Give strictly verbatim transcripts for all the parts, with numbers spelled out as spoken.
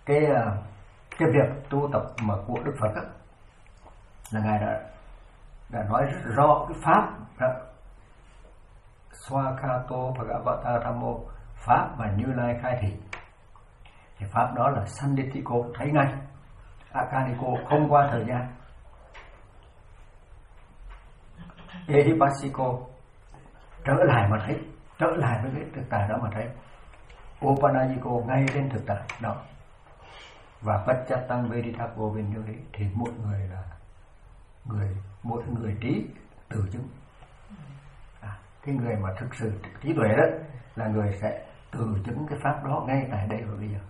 cái cái việc tu tập mà của Đức Phật đó, là ngài đã đã nói rất rõ cái pháp đó. Swakato Bhagavata Dhammo, pháp mà Như Lai khai thị, thì pháp đó là Sanditiko, thấy ngay, Akaniko, không qua thời gian, Ehipasiko, trở lại mà thấy, trở lại với cái thực tại đó mà thấy, Opanajiko, ngay trên thực tại đó. Và Pacchatang Vedithako Vinyuri, thì mỗi người là người, mỗi người trí tự chứng. À, cái người mà thực sự trí tuệ đó là người sẽ tự chứng cái pháp đó ngay tại đây và bây giờ.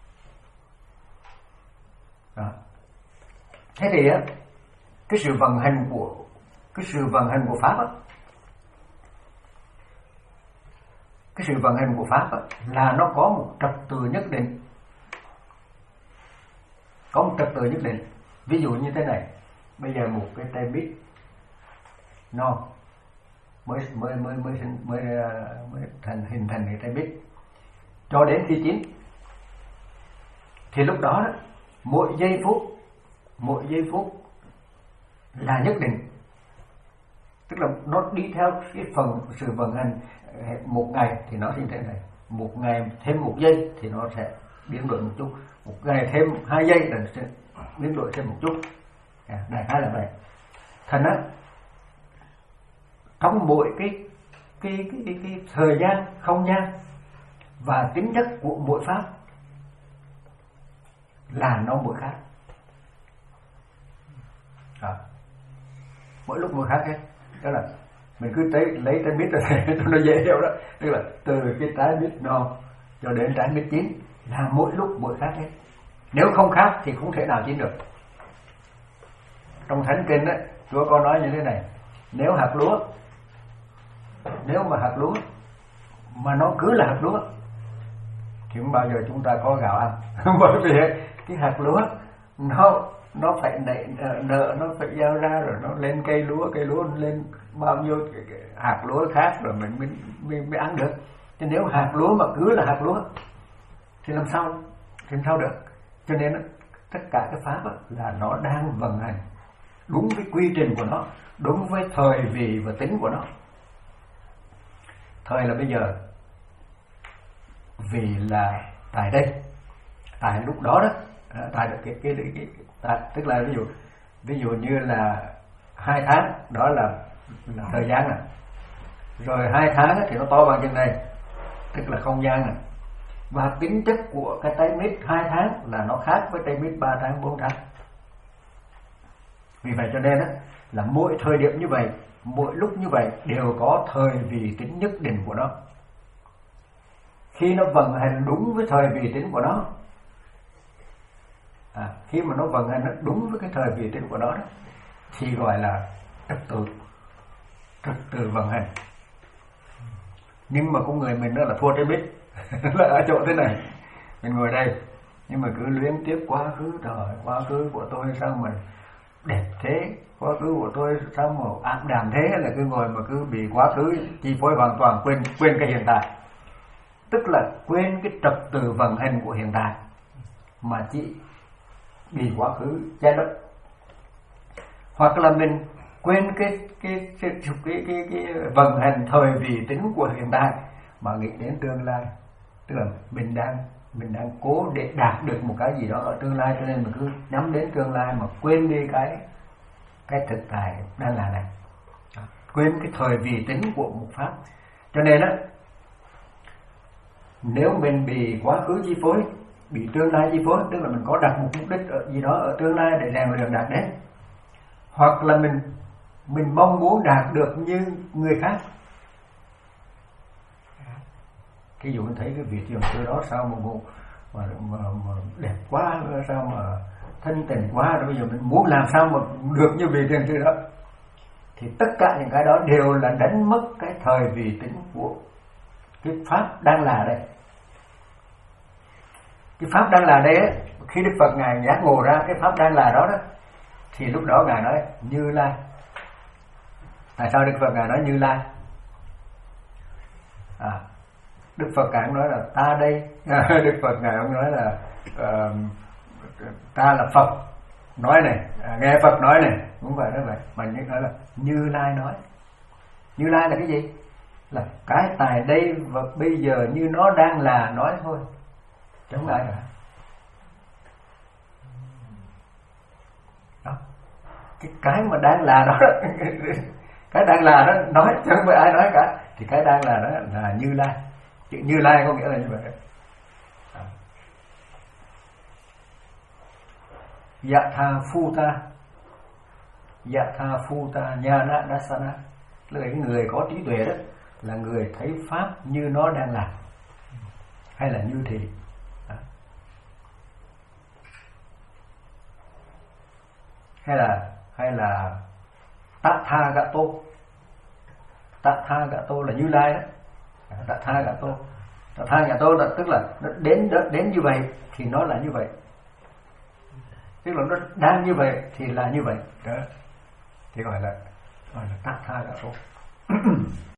Đó. Thế thì á, cái sự vận hành của cái sự vận hành của pháp á, cái sự vận hành của pháp á, là nó có một trật tự nhất định, có một trật tự nhất định. Ví dụ như thế này, bây giờ một cái tay bít non mới mới mới mới mới mới thành hình thành cái tay bít, cho đến khi chín, thì lúc đó, đó mỗi giây phút mỗi giây phút là nhất định, tức là nó đi theo cái phần sự vận hành. Một ngày thì nó như thế này, một ngày thêm một giây thì nó sẽ biến đổi một chút, một ngày thêm hai giây là sẽ biến đổi thêm một chút. À, đại khái là vậy. Thành á, trong mỗi cái cái, cái cái cái thời gian, không gian và tính chất của mỗi pháp là nó mỗi khác. À, mỗi lúc mỗi khác hết. Đó là mình cứ tới, lấy trái mít ra cho nó dễ hiểu đó. Tức là từ cái trái mít non cho đến trái mít chín là mỗi lúc mỗi khác hết. Nếu không khác thì không thể nào chín được. Trong Thánh Kinh đó, Chúa có nói như thế này: nếu hạt lúa, nếu mà hạt lúa mà nó cứ là hạt lúa thì không bao giờ chúng ta có gạo ăn. Bởi vì cái hạt lúa nó nó phải nảy nở, nó phải gieo ra rồi nó lên cây lúa, cây lúa lên bao nhiêu hạt lúa khác rồi mình mới, mới, mới ăn được. Chứ nếu hạt lúa mà cứ là hạt lúa thì làm sao thì làm sao được. Cho nên tất cả cái pháp là nó đang vận hành đúng với quy trình của nó, đúng với thời vị và tính của nó. Thời là bây giờ, vì là tại đây, tại lúc đó đó, tại cái cái cái, cái tại, tức là ví dụ ví dụ như là hai tháng đó là, là thời gian à, rồi hai tháng thì nó to bằng chừng này, tức là không gian à. Và tính chất của cái tay mít hai tháng là nó khác với tay mít ba tháng, bốn tháng. Vì vậy cho nên đó, là mỗi thời điểm như vậy, mỗi lúc như vậy đều có thời vị tính nhất định của nó. Khi nó vận hành đúng với thời vị tính của nó, à, khi mà nó vận hành đúng với cái thời vị tính của nó đó, thì gọi là trật tự, trật tự vận hành. Nhưng mà con người mình đó là thua trái bít là ở chỗ thế này, mình ngồi đây nhưng mà cứ luyến tiếp quá khứ. Trời, quá khứ của tôi sao mà đẹp thế, quá khứ của tôi sao mà ảm đạm thế, là cứ ngồi mà cứ bị quá khứ chi phối hoàn toàn, quên quên cái hiện tại. Tức là quên cái trật tự vận hành của hiện tại mà chỉ bị quá khứ che lấp. Hoặc là mình quên cái cái cái cái cái, cái, cái vận hành thời vị tính của hiện tại mà nghĩ đến tương lai. Tức là mình đang mình đang cố để đạt được một cái gì đó ở tương lai, cho nên mình cứ nhắm đến tương lai mà quên đi cái cái thực tại đang là này, quên cái thời vị tính của một pháp. Cho nên á, nếu mình bị quá khứ chi phối, bị tương lai chi phối, tức là mình có đặt một mục đích ở gì đó ở tương lai để rèn luyện đạt đến, hoặc là mình mình mong muốn đạt được như người khác. Ví dụ mình thấy cái vị thiền sư đó sao mà, mà, mà, mà đẹp quá, sao mà thân tình quá, rồi bây giờ mình muốn làm sao mà được như vị thiền sư đó, thì tất cả những cái đó đều là đánh mất cái thời vị tính của cái pháp đang là đây. Cái pháp đang là đây ấy, khi Đức Phật ngài giác ngộ ra cái pháp đang là đó đó, thì lúc đó ngài nói Như Lai. Tại sao Đức Phật ngài nói Như Lai? À, Đức Phật ngài nói là ta đây. Đức Phật ngài ông nói là uh, ta là Phật nói này, à, nghe Phật nói này, không phải nói vậy, mà như nói là Như Lai nói. Như Lai là cái gì? Là cái tại đây và bây giờ như nó đang là nói thôi, chẳng ai cả. Đó. Cái cái mà đang là đó, cái đang là đó nói, chẳng phải ai nói cả, thì cái đang là đó là Như Lai. Chữ Như Lai có nghĩa là như vậy. Yatha Phuta, Yatha Phuta Nhana Dasana, là cái người có trí tuệ đó, là người thấy pháp như nó đang là, hay là như thì. Đó. Hay là hay là Tathagato, Tathagato là Như Lai đó. Tathagato, Tathagato là tức là nó đến đến như vậy thì nó là như vậy, tức là nó đang như vậy thì là như vậy đó, thì gọi là gọi là Tathagato.